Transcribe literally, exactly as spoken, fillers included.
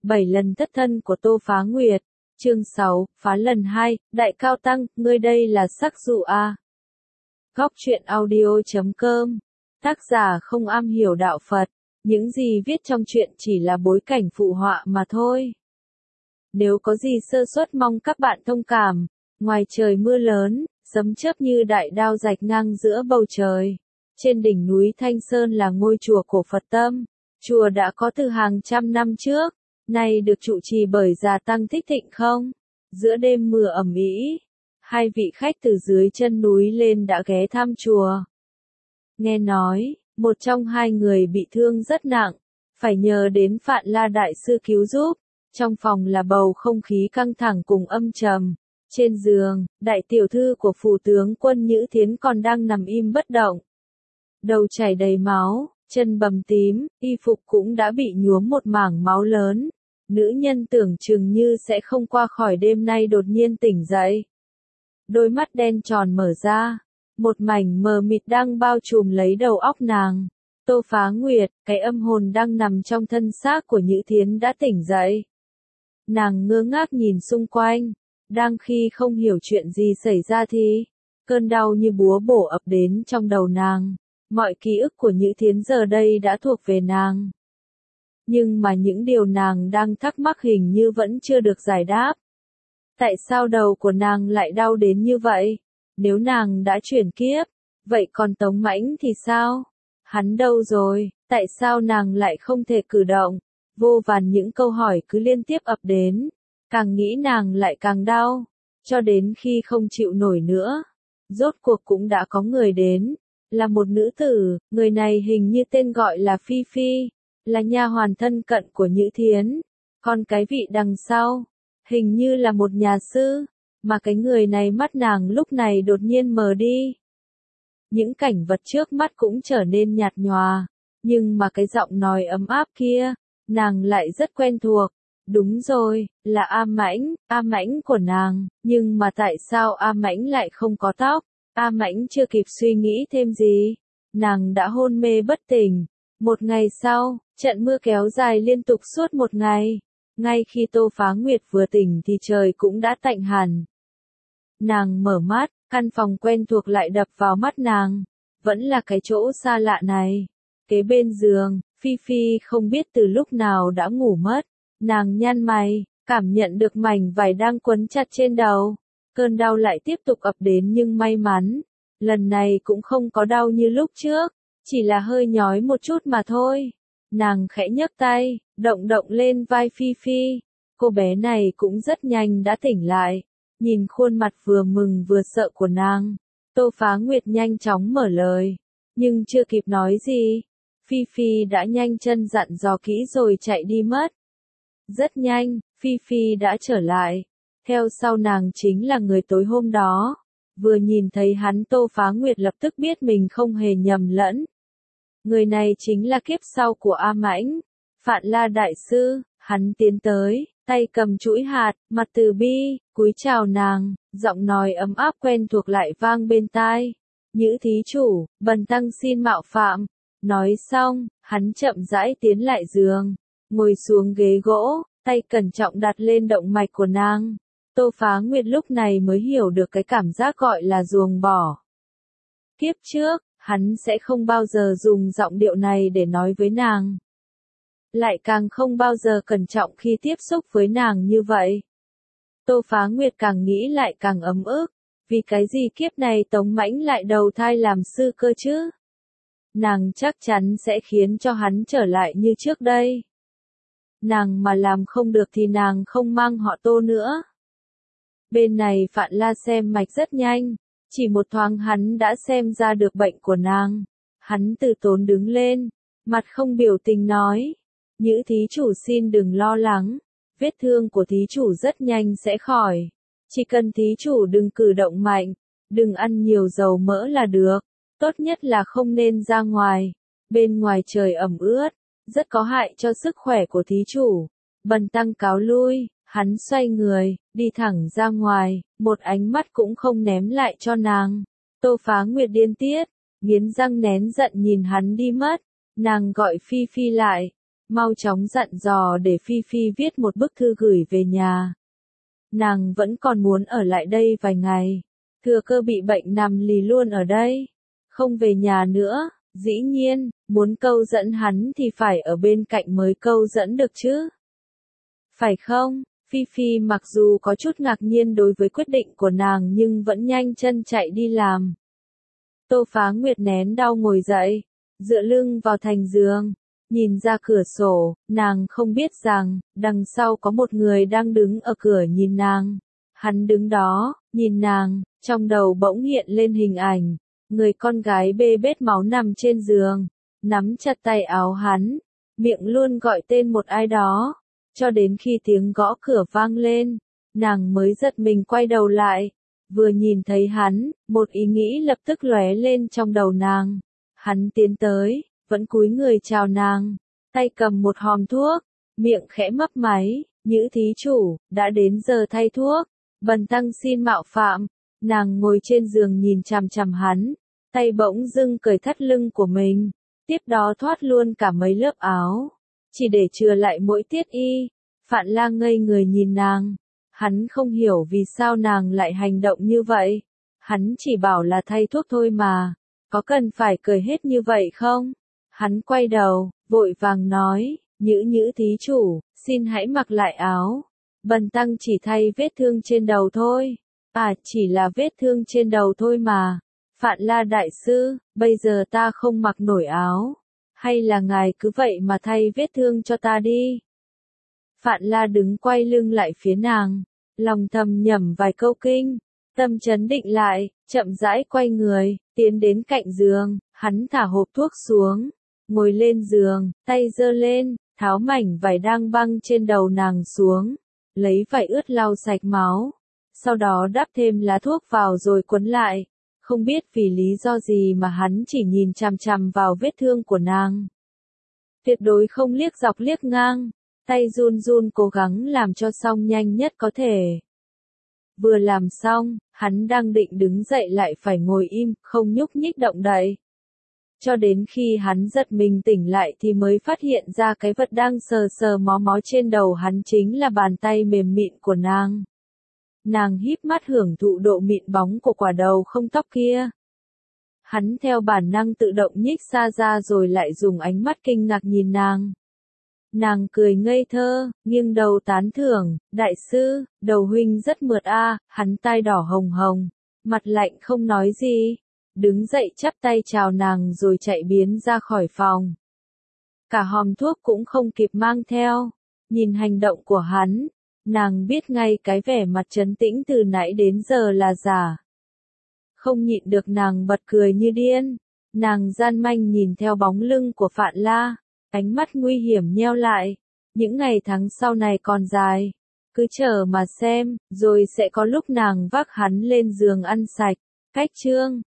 Bảy lần thất thân của Tô Phá Nguyệt. Chương sáu, phá lần hai, Đại Cao Tăng, ngươi đây là sắc dụ à. Góc truyện audio chấm com. Tác giả không am hiểu đạo Phật. Những gì viết trong truyện chỉ là bối cảnh phụ họa mà thôi. Nếu có gì sơ suất mong các bạn thông cảm. Ngoài trời mưa lớn, sấm chớp như đại đao rạch ngang giữa bầu trời. Trên đỉnh núi Thanh Sơn là ngôi chùa cổ Phật Tâm. Chùa đã có từ hàng trăm năm trước, nay được trụ trì bởi Già Tăng Thích Thịnh Không. Giữa đêm mưa ầm ĩ, hai vị khách từ dưới chân núi lên đã ghé thăm chùa. Nghe nói, một trong hai người bị thương rất nặng, phải nhờ đến Phạn La Đại Sư cứu giúp. Trong phòng là bầu không khí căng thẳng cùng âm trầm. Trên giường, đại tiểu thư của phủ tướng quân Nhữ Thiến còn đang nằm im bất động. Đầu chảy đầy máu, chân bầm tím, y phục cũng đã bị nhuốm một mảng máu lớn. Nữ nhân tưởng chừng như sẽ không qua khỏi đêm nay đột nhiên tỉnh dậy. Đôi mắt đen tròn mở ra, một mảnh mờ mịt đang bao trùm lấy đầu óc nàng. Tô Phá Nguyệt, cái âm hồn đang nằm trong thân xác của Nhữ Thiến đã tỉnh dậy. Nàng ngơ ngác nhìn xung quanh, đang khi không hiểu chuyện gì xảy ra thì, cơn đau như búa bổ ập đến trong đầu nàng. Mọi ký ức của Nhữ Thiến giờ đây đã thuộc về nàng. Nhưng mà những điều nàng đang thắc mắc hình như vẫn chưa được giải đáp. Tại sao đầu của nàng lại đau đến như vậy? Nếu nàng đã chuyển kiếp, vậy còn Tống Mãnh thì sao? Hắn đâu rồi? Tại sao nàng lại không thể cử động? Vô vàn những câu hỏi cứ liên tiếp ập đến. Càng nghĩ nàng lại càng đau. Cho đến khi không chịu nổi nữa. Rốt cuộc cũng đã có người đến. Là một nữ tử, người này hình như tên gọi là Phi Phi, là nha hoàn thân cận của Nhữ Thiến. Còn cái vị đằng sau, hình như là một nhà sư, mà cái người này mắt nàng lúc này đột nhiên mờ đi. Những cảnh vật trước mắt cũng trở nên nhạt nhòa, nhưng mà cái giọng nói ấm áp kia, nàng lại rất quen thuộc. Đúng rồi, là A Mãnh, A Mãnh của nàng, nhưng mà tại sao A Mãnh lại không có tóc? A Mãnh chưa kịp suy nghĩ thêm gì, nàng đã hôn mê bất tỉnh. Một ngày sau, trận mưa kéo dài liên tục suốt một ngày. Ngay khi Tô Phá Nguyệt vừa tỉnh thì trời cũng đã tạnh hẳn. Nàng mở mắt, căn phòng quen thuộc lại đập vào mắt nàng. Vẫn là cái chỗ xa lạ này. Kế bên giường, Phi Phi không biết từ lúc nào đã ngủ mất. Nàng nhăn mày, cảm nhận được mảnh vải đang quấn chặt trên đầu. Cơn đau lại tiếp tục ập đến nhưng may mắn, lần này cũng không có đau như lúc trước, chỉ là hơi nhói một chút mà thôi. Nàng khẽ nhấc tay, động động lên vai Phi Phi. Cô bé này cũng rất nhanh đã tỉnh lại. Nhìn khuôn mặt vừa mừng vừa sợ của nàng, Tô Phá Nguyệt nhanh chóng mở lời. Nhưng chưa kịp nói gì, Phi Phi đã nhanh chân dặn dò kỹ rồi chạy đi mất. Rất nhanh, Phi Phi đã trở lại. Theo sau nàng chính là người tối hôm đó. Vừa nhìn thấy hắn Tô Phá Nguyệt lập tức biết mình không hề nhầm lẫn. Người này chính là kiếp sau của A Mãnh. Phạn La Đại Sư, hắn tiến tới, tay cầm chuỗi hạt, mặt từ bi, cúi chào nàng, giọng nói ấm áp quen thuộc lại vang bên tai. Nhữ thí chủ, bần tăng xin mạo phạm. Nói xong, hắn chậm rãi tiến lại giường, ngồi xuống ghế gỗ, tay cẩn trọng đặt lên động mạch của nàng. Tô Phá Nguyệt lúc này mới hiểu được cái cảm giác gọi là ruồng bỏ. Kiếp trước, hắn sẽ không bao giờ dùng giọng điệu này để nói với nàng. Lại càng không bao giờ cẩn trọng khi tiếp xúc với nàng như vậy. Tô Phá Nguyệt càng nghĩ lại càng ấm ức. Vì cái gì kiếp này Tống Mãnh lại đầu thai làm sư cơ chứ? Nàng chắc chắn sẽ khiến cho hắn trở lại như trước đây. Nàng mà làm không được thì nàng không mang họ Tô nữa. Bên này Phạn La xem mạch rất nhanh, chỉ một thoáng hắn đã xem ra được bệnh của nàng. Hắn từ tốn đứng lên, mặt không biểu tình nói, Nhữ thí chủ xin đừng lo lắng, vết thương của thí chủ rất nhanh sẽ khỏi. Chỉ cần thí chủ đừng cử động mạnh, đừng ăn nhiều dầu mỡ là được, tốt nhất là không nên ra ngoài. Bên ngoài trời ẩm ướt, rất có hại cho sức khỏe của thí chủ. Bần tăng cáo lui. Hắn xoay người, đi thẳng ra ngoài, một ánh mắt cũng không ném lại cho nàng. Tô Phá Nguyệt điên tiết, nghiến răng nén giận nhìn hắn đi mất. Nàng gọi Phi Phi lại, mau chóng dặn dò để Phi Phi viết một bức thư gửi về nhà. Nàng vẫn còn muốn ở lại đây vài ngày. Thừa Cơ bị bệnh nằm lì luôn ở đây, không về nhà nữa. Dĩ nhiên, muốn câu dẫn hắn thì phải ở bên cạnh mới câu dẫn được chứ. Phải không? Phi Phi mặc dù có chút ngạc nhiên đối với quyết định của nàng nhưng vẫn nhanh chân chạy đi làm. Tô Phá Nguyệt nén đau ngồi dậy, dựa lưng vào thành giường, nhìn ra cửa sổ, nàng không biết rằng, đằng sau có một người đang đứng ở cửa nhìn nàng. Hắn đứng đó, nhìn nàng, trong đầu bỗng hiện lên hình ảnh, người con gái bê bết máu nằm trên giường, nắm chặt tay áo hắn, miệng luôn gọi tên một ai đó, cho đến khi tiếng gõ cửa vang lên, nàng mới giật mình quay đầu lại, vừa nhìn thấy hắn, một ý nghĩ lập tức lóe lên trong đầu nàng. Hắn tiến tới, vẫn cúi người chào nàng, tay cầm một hòm thuốc, miệng khẽ mấp máy, "Nhữ thí chủ, đã đến giờ thay thuốc, bần tăng xin mạo phạm." Nàng ngồi trên giường nhìn chằm chằm hắn, tay bỗng dưng cởi thắt lưng của mình, tiếp đó thoát luôn cả mấy lớp áo, chỉ để chừa lại mỗi tiết y. Phạn La ngây người nhìn nàng, hắn không hiểu vì sao nàng lại hành động như vậy, hắn chỉ bảo là thay thuốc thôi mà, có cần phải cởi hết như vậy không? Hắn quay đầu, vội vàng nói, "Nhữ Nhữ thí chủ, xin hãy mặc lại áo, bần tăng chỉ thay vết thương trên đầu thôi." "À, chỉ là vết thương trên đầu thôi mà. Phạn La đại sư, bây giờ ta không mặc nổi áo, hay là ngài cứ vậy mà thay vết thương cho ta đi." Phạn La đứng quay lưng lại phía nàng, lòng thầm nhẩm vài câu kinh, tâm trấn định lại, chậm rãi quay người, tiến đến cạnh giường, hắn thả hộp thuốc xuống, ngồi lên giường, tay giơ lên, tháo mảnh vải đang băng trên đầu nàng xuống, lấy vải ướt lau sạch máu, sau đó đắp thêm lá thuốc vào rồi quấn lại. Không biết vì lý do gì mà hắn chỉ nhìn chằm chằm vào vết thương của nàng, tuyệt đối không liếc dọc liếc ngang, tay run run cố gắng làm cho xong nhanh nhất có thể. Vừa làm xong, hắn đang định đứng dậy lại phải ngồi im, không nhúc nhích động đậy. Cho đến khi hắn giật mình tỉnh lại thì mới phát hiện ra cái vật đang sờ sờ mó mó trên đầu hắn chính là bàn tay mềm mịn của nàng. Nàng híp mắt hưởng thụ độ mịn bóng của quả đầu không tóc kia. Hắn theo bản năng tự động nhích xa ra rồi lại dùng ánh mắt kinh ngạc nhìn nàng. Nàng cười ngây thơ, nghiêng đầu tán thưởng, "Đại sư, đầu huynh rất mượt a." Hắn tai đỏ hồng hồng, mặt lạnh không nói gì, đứng dậy chắp tay chào nàng rồi chạy biến ra khỏi phòng. Cả hòm thuốc cũng không kịp mang theo, nhìn hành động của hắn, nàng biết ngay cái vẻ mặt trấn tĩnh từ nãy đến giờ là giả. Không nhịn được nàng bật cười như điên, nàng gian manh nhìn theo bóng lưng của Phạn La, ánh mắt nguy hiểm nheo lại, những ngày tháng sau này còn dài, cứ chờ mà xem, rồi sẽ có lúc nàng vác hắn lên giường ăn sạch. Cách chương